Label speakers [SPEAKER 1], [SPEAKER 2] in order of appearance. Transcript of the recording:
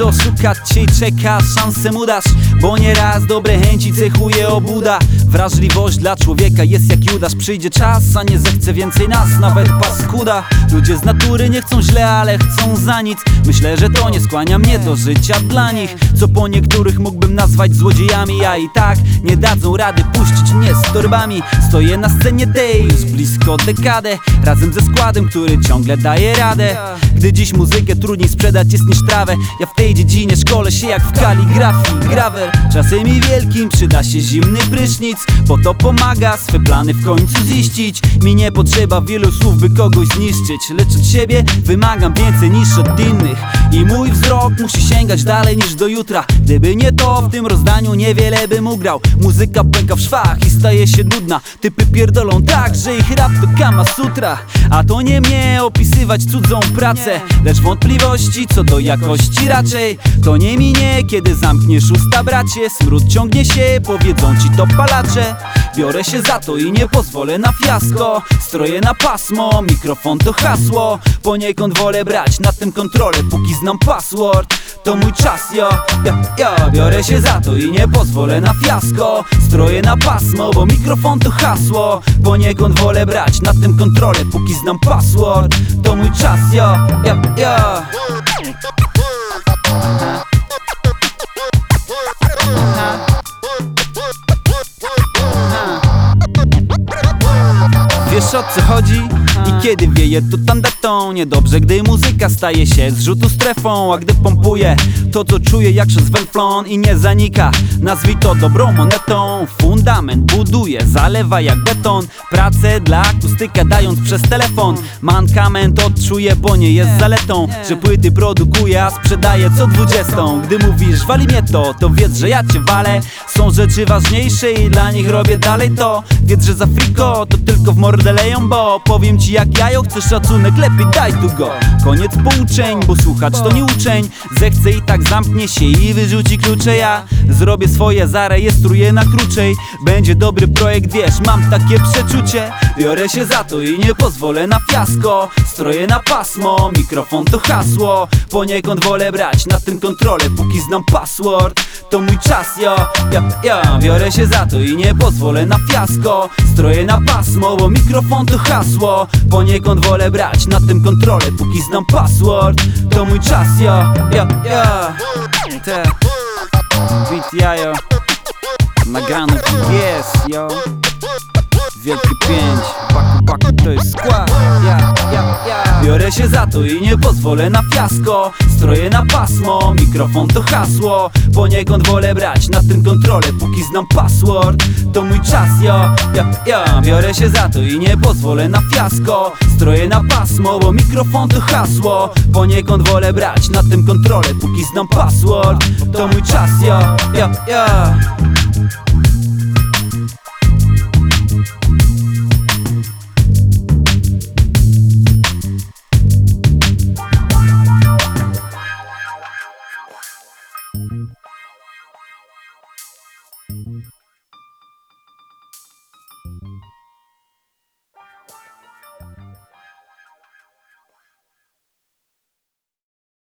[SPEAKER 1] chce oszukać cię i czeka, szansę mu dasz, bo nieraz dobre chęci cechuje obłuda. Wrażliwość dla człowieka jest jak Judasz. Przyjdzie czas, a nie zechce więcej nas, nawet paskuda. Ludzie z natury nie chcą źle, ale chcą za nic. Myślę, że to nie skłania mnie do życia dla nich, co po niektórych mógłbym nazwać złodziejami. A i tak nie dadzą rady puścić mnie z torbami. Stoję na scenie tej już blisko dekadę, razem ze składem, który ciągle daje radę. Gdy dziś muzykę trudniej sprzedać jest niż trawę, ja w tej dziedzinie szkolę się jak w kaligrafii. Grawer, czasem i wielkim przyda się zimny prysznic, bo to pomaga swe plany w końcu ziścić. Mi nie potrzeba wielu słów, by kogoś zniszczyć, lecz od siebie wymagam więcej niż od innych. I mój wzrok musi sięgać dalej niż do jutra. Gdyby nie to, w tym rozdaniu niewiele bym ugrał. Muzyka pęka w szwach i staje się nudna. Typy pierdolą tak, że ich rap to Kama Sutra. A to nie mnie opisywać cudzą pracę, lecz wątpliwości co do jakości raczej. To nie minie, kiedy zamkniesz usta, bracie. Smród ciągnie się, powiedzą ci to palacze. Biorę się za to i nie pozwolę na fiasko. Stroję na pasmo, mikrofon to hasło. Poniekąd wolę brać nad tym kontrolę, póki znam password. To mój czas, ja biorę się za to i nie pozwolę na fiasko. Stroję na pasmo, bo mikrofon to hasło. Poniekąd wolę brać nad tym kontrolę, póki znam password. To mój czas, ja. Wiesz o co chodzi? I kiedy wieje tu tandatą, niedobrze gdy muzyka staje się zrzutu strefą. A gdy pompuje to co czuję jak przez węflon i nie zanika, nazwij to dobrą monetą. Fundament buduje, zalewa jak beton, pracę dla akustyka dając przez telefon. Mankament odczuję, bo nie jest zaletą, że płyty produkuję, a sprzedaję co 20. Gdy mówisz wali mnie to wiedz, że ja cię walę. Są rzeczy ważniejsze i dla nich robię dalej to. Wiedz, że za friko to tylko w mordę leją, bo powiem ci jak jajo, chcesz szacunek, lepiej daj tu go. Koniec pouczeń, bo słuchacz to nie uczeń. Zechce i tak zamknie się i wyrzuci klucze. Ja zrobię swoje, zarejestruję na krócej. Będzie dobry projekt, wiesz, mam takie przeczucie. Biorę się za to i nie pozwolę na fiasko. Stroję na pasmo, mikrofon to hasło. Poniekąd wolę brać nad tym kontrolę, póki znam password. To mój czas, ja biorę się za to i nie pozwolę na fiasko. Stroję na pasmo, bo mikrofon to hasło. Poniekąd wolę brać nad tym kontrolę, póki znam password. To mój czas, te beat jajo nagrany jest, Wielki 5, baku to jest skład, Biorę się za to i nie pozwolę na fiasko. Stroję na pasmo, mikrofon to hasło. Poniekąd wolę brać nad tym kontrolę, póki znam password. To mój czas, biorę się za to i nie pozwolę na fiasko. Stroję na pasmo, bo mikrofon to hasło. Poniekąd wolę brać nad tym kontrolę, póki znam password. To mój czas,